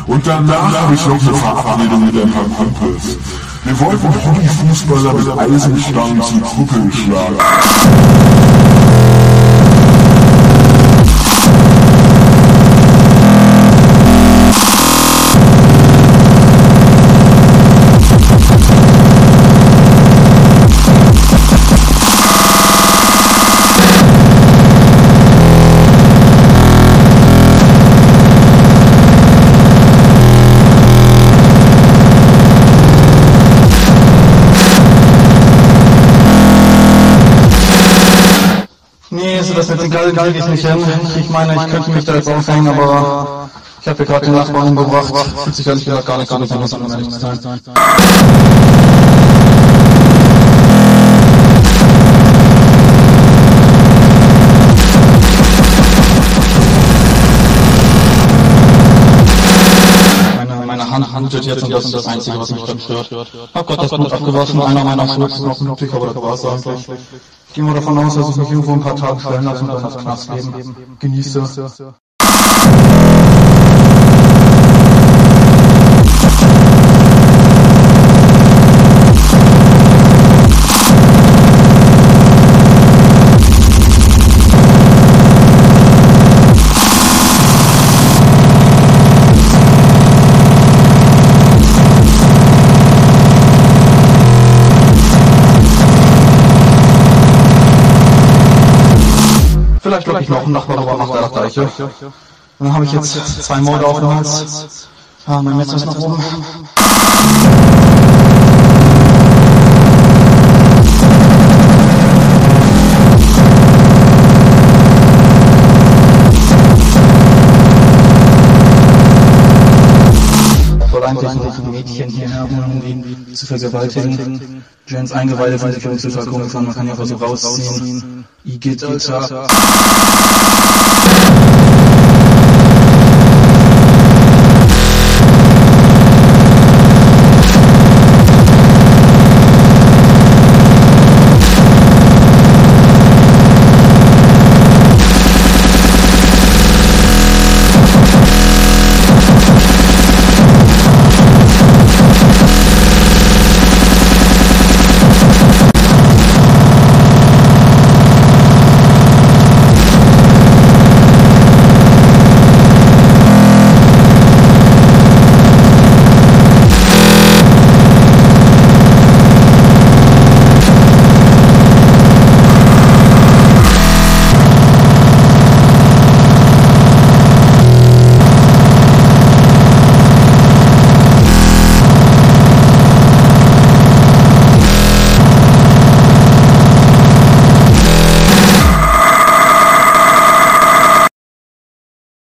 Und danach habe ich noch eine Verabredung mit ein paar Kumpels. Wir wollten Hobbyfußballer mit Eisenstangen zum Krüppeln schlagen. Nee, so das mit den Galgen kriege ich nicht hin. Ich meine, ich könnte mich da jetzt aufhängen, aber ich habe hier gerade den Nachbarn umgebracht. Fühlt sich ehrlich gesagt gar nicht so besonders an, um ehrlich zu sein. Meine Hand blutet jetzt und das ist das Einzige, was mich dann stört. Hab grad das Blut abgewaschen, einer meiner Schuhe ist noch blutig, aber das war's eigentlich. Ich gehe mal davon aus, dass ich mich irgendwo ein paar Tage stellen lasse und dann das Knastleben genieße. Vielleicht locke ich noch einen Nachbar rüber nach der Deiche. Dann habe ich jetzt 2 Morde auf dem Hals. Ja, mein Messer ist nach oben. Ich wollte eigentlich noch ein Mädchen hierher holen, um ihn zu vergewaltigen. Jens Eingeweide sind für uns total komisch an, man kann ja einfach so rausziehen. Igitt, Alter.